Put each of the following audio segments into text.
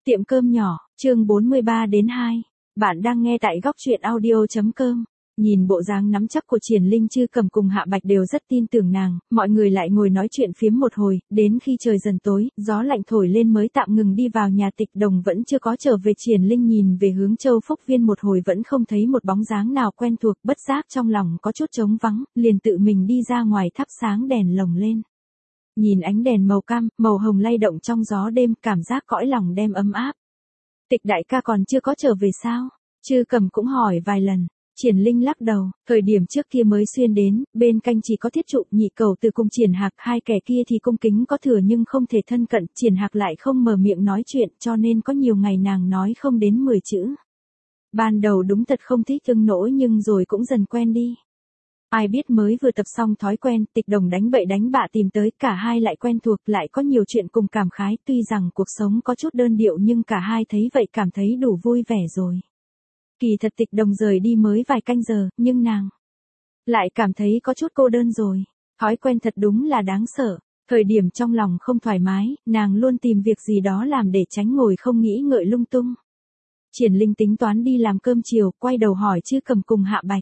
Tiệm cơm nhỏ, chương 43-2. Bạn đang nghe tại góc truyện audio.com. Nhìn bộ dáng nắm chắc của Triển Linh, Trư Cầm cùng Hạ Bạch đều rất tin tưởng nàng, mọi người lại ngồi nói chuyện phiếm một hồi, đến khi trời dần tối, gió lạnh thổi lên mới tạm ngừng đi vào nhà Tịch Đồng vẫn chưa có trở về. Triển Linh nhìn về hướng Châu Phúc Viên một hồi vẫn không thấy một bóng dáng nào quen thuộc, bất giác trong lòng có chút trống vắng, liền tự mình đi ra ngoài thắp sáng đèn lồng lên. Nhìn ánh đèn màu cam, màu hồng lay động trong gió đêm, cảm giác cõi lòng đem ấm áp. Tịch đại ca còn chưa có trở về sao? Trư Cầm cũng hỏi vài lần. Triển Linh lắc đầu, thời điểm trước kia mới xuyên đến, bên cạnh chỉ có Thiết Trụ, Nhị Cầu Từ cùng Triển Hạc, hai kẻ kia thì cung kính có thừa nhưng không thể thân cận, Triển Hạc lại không mở miệng nói chuyện, cho nên có nhiều ngày nàng nói không đến 10 chữ. Ban đầu đúng thật không thích ưng nỗi nhưng rồi cũng dần quen đi. Ai biết mới vừa tập xong thói quen, Tịch Đồng đánh bậy đánh bạ tìm tới, cả hai lại quen thuộc, lại có nhiều chuyện cùng cảm khái, tuy rằng cuộc sống có chút đơn điệu nhưng cả hai thấy vậy cảm thấy đủ vui vẻ rồi. Kỳ thật Tịch Đồng rời đi mới vài canh giờ, nhưng nàng lại cảm thấy có chút cô đơn rồi. Thói quen thật đúng là đáng sợ. Thời điểm trong lòng không thoải mái, nàng luôn tìm việc gì đó làm để tránh ngồi không nghĩ ngợi lung tung. Triển Linh tính toán đi làm cơm chiều, quay đầu hỏi Trư Cầm cùng Hạ Bạch.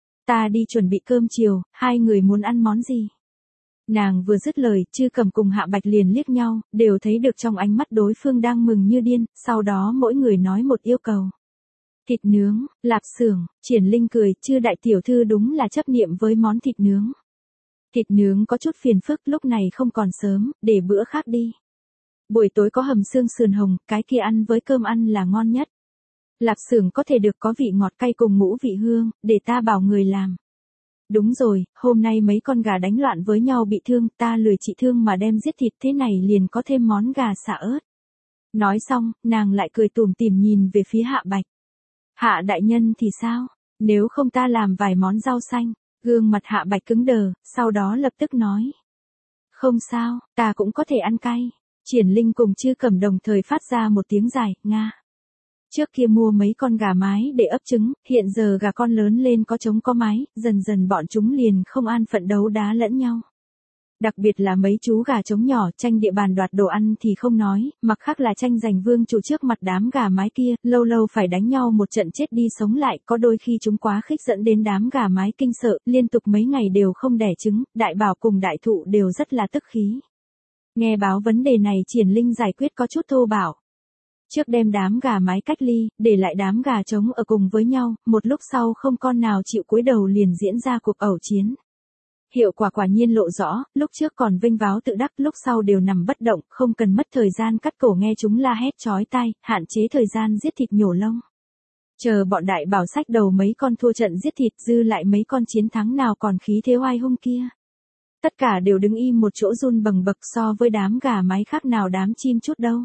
Ta đi chuẩn bị cơm chiều, hai người muốn ăn món gì? Nàng vừa dứt lời, Trư Cầm cùng Hạ Bạch liền liếc nhau, đều thấy được trong ánh mắt đối phương đang mừng như điên, sau đó mỗi người nói một yêu cầu. Thịt nướng, lạp xưởng. Triển Linh cười, Trư đại tiểu thư đúng là chấp niệm với món thịt nướng. Thịt nướng có chút phiền phức, lúc này không còn sớm, để bữa khác đi. Buổi tối có hầm xương sườn hồng, cái kia ăn với cơm ăn là ngon nhất. Lạp xưởng có thể được có vị ngọt cay cùng ngũ vị hương, để ta bảo người làm. Đúng rồi, hôm nay mấy con gà đánh loạn với nhau bị thương, ta lười trị thương mà đem giết thịt, thế này liền có thêm món gà xả ớt. Nói xong, nàng lại cười tủm tỉm nhìn về phía Hạ Bạch. Hạ đại nhân thì sao? Nếu không ta làm vài món rau xanh. Gương mặt Hạ Bạch cứng đờ, sau đó lập tức nói. Không sao, ta cũng có thể ăn cay. Triển Linh cùng Trư Cầm đồng thời phát ra một tiếng dài, nga. Trước kia mua mấy con gà mái để ấp trứng, hiện giờ gà con lớn lên có trống có mái, dần dần bọn chúng liền không an phận đấu đá lẫn nhau. Đặc biệt là mấy chú gà trống nhỏ tranh địa bàn đoạt đồ ăn thì không nói, mặc khác là tranh giành vương trụ trước mặt đám gà mái kia, lâu lâu phải đánh nhau một trận chết đi sống lại, có đôi khi chúng quá khích dẫn đến đám gà mái kinh sợ, liên tục mấy ngày đều không đẻ trứng, Đại Bảo cùng Đại Thụ đều rất là tức khí. Nghe báo vấn đề này Triển Linh giải quyết có chút thô bạo. Trước đem đám gà mái cách ly, để lại đám gà trống ở cùng với nhau, một lúc sau không con nào chịu cúi đầu liền diễn ra cuộc ẩu chiến. Hiệu quả quả nhiên lộ rõ, lúc trước còn vênh váo tự đắc, lúc sau đều nằm bất động, không cần mất thời gian cắt cổ nghe chúng la hét chói tai, hạn chế thời gian giết thịt nhổ lông. Chờ bọn Đại Bảo xách đầu mấy con thua trận giết thịt, dư lại mấy con chiến thắng nào còn khí thế oai hung kia. Tất cả đều đứng im một chỗ run bần bật, so với đám gà mái khác nào đám chim chút đâu.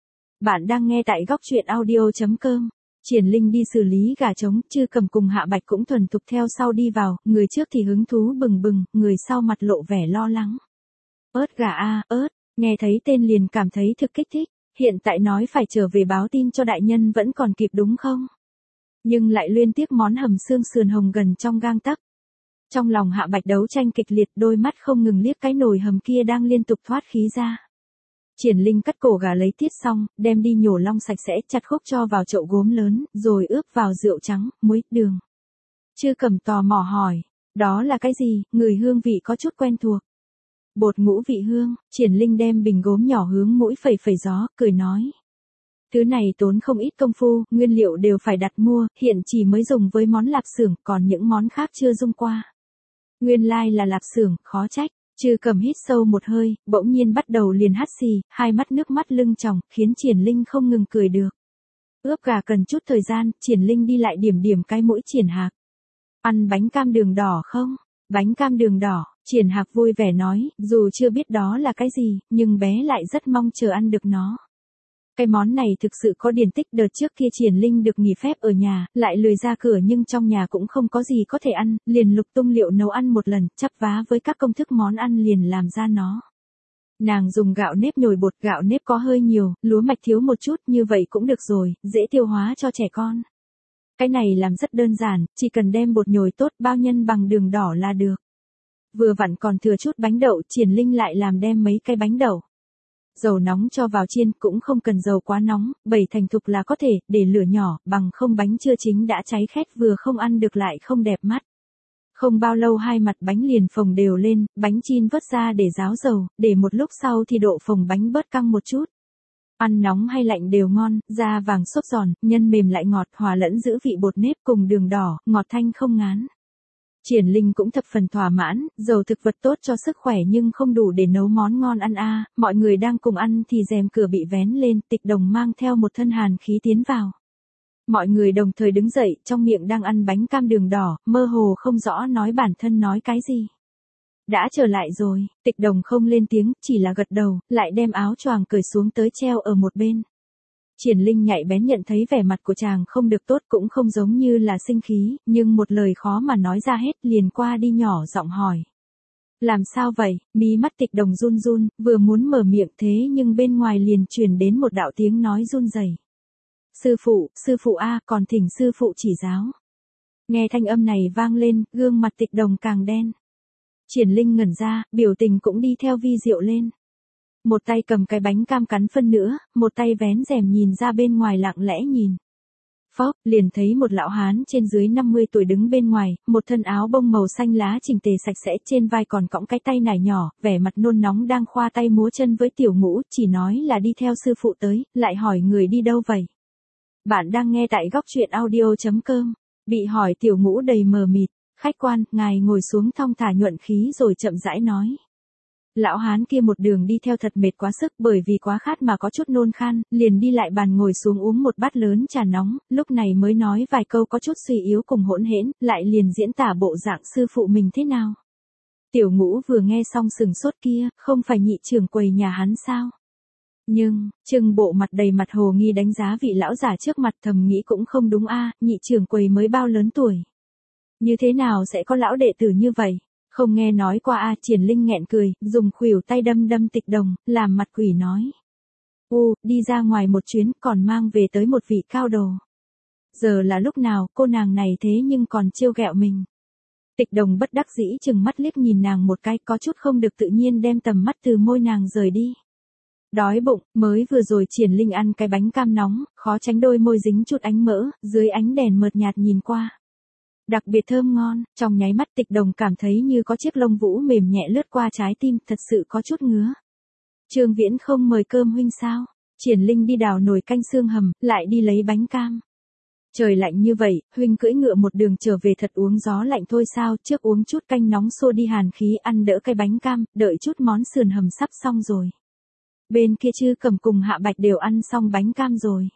Bạn đang nghe tại góc truyện audio.com. Triển Linh đi xử lý gà trống, Trư Cầm cùng Hạ Bạch cũng thuần thục theo sau đi vào, người trước thì hứng thú bừng bừng, người sau mặt lộ vẻ lo lắng. Ớt gà a, ớt, nghe thấy tên liền cảm thấy thực kích thích, hiện tại nói phải trở về báo tin cho đại nhân vẫn còn kịp đúng không? Nhưng lại liên tiếp món hầm xương sườn hồng gần trong gang tấc. Trong lòng Hạ Bạch đấu tranh kịch liệt, đôi mắt không ngừng liếc cái nồi hầm kia đang liên tục thoát khí ra. Triển Linh cắt cổ gà lấy tiết xong, đem đi nhổ lông sạch sẽ, chặt khúc cho vào chậu gốm lớn, rồi ướp vào rượu trắng, muối, đường. Trư Cầm tò mò hỏi, đó là cái gì, người hương vị có chút quen thuộc. Bột ngũ vị hương. Triển Linh đem bình gốm nhỏ hướng mũi phẩy phẩy gió, cười nói. Thứ này tốn không ít công phu, nguyên liệu đều phải đặt mua, hiện chỉ mới dùng với món lạp xưởng, còn những món khác chưa dùng qua. Nguyên lai là lạp xưởng, khó trách. Trư Cầm hít sâu một hơi, bỗng nhiên bắt đầu liền hắt xì, hai mắt nước mắt lưng tròng, khiến Triển Linh không ngừng cười được. Ướp gà cần chút thời gian, Triển Linh đi lại điểm điểm cái mũi Triển Hạc. Ăn bánh cam đường đỏ không? Bánh cam đường đỏ, Triển Hạc vui vẻ nói, dù chưa biết đó là cái gì, nhưng bé lại rất mong chờ ăn được nó. Cái món này thực sự có điển tích, đợt trước kia Triển Linh được nghỉ phép ở nhà, lại lười ra cửa nhưng trong nhà cũng không có gì có thể ăn, liền lục tung liệu nấu ăn một lần, chắp vá với các công thức món ăn liền làm ra nó. Nàng dùng gạo nếp nhồi bột, gạo nếp có hơi nhiều, lúa mạch thiếu một chút, như vậy cũng được rồi, dễ tiêu hóa cho trẻ con. Cái này làm rất đơn giản, chỉ cần đem bột nhồi tốt, bao nhân bằng đường đỏ là được. Vừa vặn còn thừa chút bánh đậu, Triển Linh lại làm đem mấy cái bánh đậu. Dầu nóng cho vào chiên, cũng không cần dầu quá nóng, bẩy thành thục là có thể, để lửa nhỏ, bằng không bánh chưa chín đã cháy khét vừa không ăn được lại không đẹp mắt. Không bao lâu hai mặt bánh liền phồng đều lên, bánh chin vớt ra để ráo dầu, để một lúc sau thì độ phồng bánh bớt căng một chút. Ăn nóng hay lạnh đều ngon, da vàng xốp giòn, nhân mềm lại ngọt, hòa lẫn giữ vị bột nếp cùng đường đỏ, ngọt thanh không ngán. Triển Linh cũng thập phần thỏa mãn, dầu thực vật tốt cho sức khỏe nhưng không đủ để nấu món ngon ăn a. Mọi người đang cùng ăn thì rèm cửa bị vén lên, Tịch Đồng mang theo một thân hàn khí tiến vào. Mọi người đồng thời đứng dậy, trong miệng đang ăn bánh cam đường đỏ, mơ hồ không rõ nói bản thân nói cái gì. Đã trở lại rồi, Tịch Đồng không lên tiếng, chỉ là gật đầu, lại đem áo choàng cởi xuống tới treo ở một bên. Triển Linh nhạy bén nhận thấy vẻ mặt của chàng không được tốt, cũng không giống như là sinh khí, nhưng một lời khó mà nói ra hết, liền qua đi nhỏ giọng hỏi. Làm sao vậy? Mí mắt Tịch Đồng run run, vừa muốn mở miệng thế nhưng bên ngoài liền truyền đến một đạo tiếng nói run rẩy. Sư phụ a, còn thỉnh sư phụ chỉ giáo. Nghe thanh âm này vang lên, gương mặt Tịch Đồng càng đen. Triển Linh ngẩn ra, biểu tình cũng đi theo vi diệu lên. Một tay cầm cái bánh cam cắn phân nữa, một tay vén rèm nhìn ra bên ngoài lặng lẽ nhìn. Phốc, liền thấy một lão hán trên dưới 50 tuổi đứng bên ngoài, một thân áo bông màu xanh lá chỉnh tề sạch sẽ, trên vai còn cõng cái tay nải nhỏ, vẻ mặt nôn nóng đang khoa tay múa chân với Tiểu Ngũ, chỉ nói là đi theo sư phụ tới, lại hỏi người đi đâu vậy. Bạn đang nghe tại góc truyện audio.com, bị hỏi Tiểu Ngũ đầy mờ mịt, khách quan, ngài ngồi xuống thong thả nhuận khí rồi chậm rãi nói. Lão hán kia một đường đi theo thật mệt quá sức, bởi vì quá khát mà có chút nôn khan, liền đi lại bàn ngồi xuống uống một bát lớn trà nóng, lúc này mới nói vài câu có chút suy yếu cùng hỗn hển, lại liền diễn tả bộ dạng sư phụ mình thế nào. Tiểu Ngũ vừa nghe xong sừng sốt kia, không phải nhị trưởng quầy nhà hắn sao? Nhưng, trừng bộ mặt đầy mặt hồ nghi đánh giá vị lão giả trước mặt, thầm nghĩ cũng không đúng a, nhị trưởng quầy mới bao lớn tuổi. Như thế nào sẽ có lão đệ tử như vậy? Không nghe nói qua a. Triển Linh nghẹn cười, dùng khuỷu tay đâm Tịch Đồng, làm mặt quỷ nói. Đi ra ngoài một chuyến, còn mang về tới một vị cao đồ. Giờ là lúc nào, cô nàng này thế nhưng còn trêu ghẹo mình. Tịch Đồng bất đắc dĩ chừng mắt liếc nhìn nàng một cái, có chút không được tự nhiên đem tầm mắt từ môi nàng rời đi. Đói bụng, mới vừa rồi Triển Linh ăn cái bánh cam nóng, khó tránh đôi môi dính chút ánh mỡ, dưới ánh đèn mượt nhạt nhìn qua. Đặc biệt thơm ngon, trong nháy mắt Tịch Đồng cảm thấy như có chiếc lông vũ mềm nhẹ lướt qua trái tim, thật sự có chút ngứa. Trương Viễn không mời cơm huynh sao? Triển Linh đi đào nồi canh xương hầm, lại đi lấy bánh cam. Trời lạnh như vậy, huynh cưỡi ngựa một đường trở về thật uống gió lạnh thôi sao, trước uống chút canh nóng xua đi hàn khí, ăn đỡ cái bánh cam, đợi chút món sườn hầm sắp xong rồi. Bên kia Trư Cầm cùng Hạ Bạch đều ăn xong bánh cam rồi.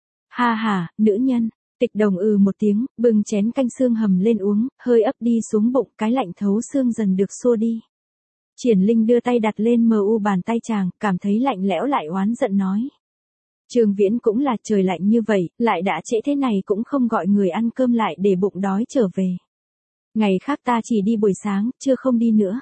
Ha ha, nữ nhân. Tịch Đồng một tiếng, bưng chén canh xương hầm lên uống, hơi ấp đi xuống bụng, cái lạnh thấu xương dần được xua đi. Triển Linh đưa tay đặt lên bàn tay chàng, cảm thấy lạnh lẽo lại oán giận nói. Trương Viễn cũng là, trời lạnh như vậy, lại đã trễ thế này cũng không gọi người ăn cơm lại để bụng đói trở về. Ngày khác ta chỉ đi buổi sáng, chưa không đi nữa.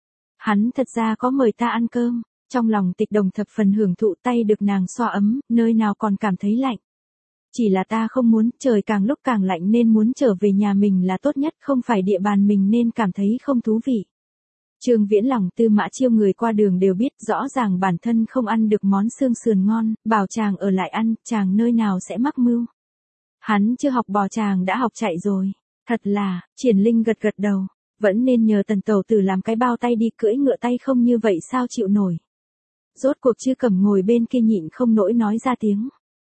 Hắn thật ra có mời ta ăn cơm, trong lòng Tịch Đồng thập phần hưởng thụ, tay được nàng xoa ấm, nơi nào còn cảm thấy lạnh. Chỉ là ta không muốn, trời càng lúc càng lạnh nên muốn trở về nhà mình là tốt nhất, không phải địa bàn mình nên cảm thấy không thú vị. Trương Viễn lòng Tư Mã Chiêu người qua đường đều biết, rõ ràng bản thân không ăn được món xương sườn ngon, bảo chàng ở lại ăn, chàng nơi nào sẽ mắc mưu. Hắn chưa học bò chàng đã học chạy rồi. Thật là, Triển Linh gật gật đầu, vẫn nên nhờ Tần tẩu tử làm cái bao tay đi, cưỡi ngựa tay không như vậy sao chịu nổi. Rốt cuộc Trư Cầm ngồi bên kia nhịn không nổi nói ra tiếng.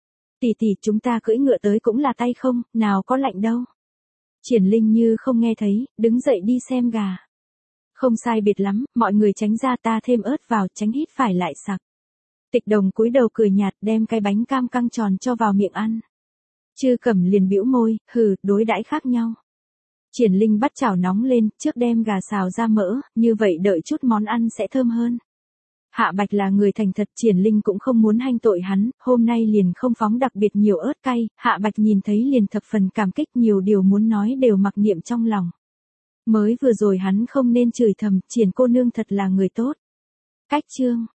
Tỷ, chúng ta cưỡi ngựa tới cũng là tay không, nào có lạnh đâu. Triển Linh như không nghe thấy, đứng dậy đi xem gà. Không sai biệt lắm, mọi người tránh ra, ta thêm ớt vào, tránh hít phải lại sặc. Tịch Đồng cúi đầu cười nhạt, đem cái bánh cam căng tròn cho vào miệng ăn. Trư Cẩm liền bĩu môi, đối đãi khác nhau. Triển Linh bắt chảo nóng lên, trước đem gà xào ra mỡ, như vậy đợi chút món ăn sẽ thơm hơn. Hạ Bạch là người thành thật, Triển Linh cũng không muốn hanh tội hắn, hôm nay liền không phóng đặc biệt nhiều ớt cay, Hạ Bạch nhìn thấy liền thập phần cảm kích, nhiều điều muốn nói đều mặc niệm trong lòng. Mới vừa rồi hắn không nên chửi thầm, Triển cô nương thật là người tốt. Cách chương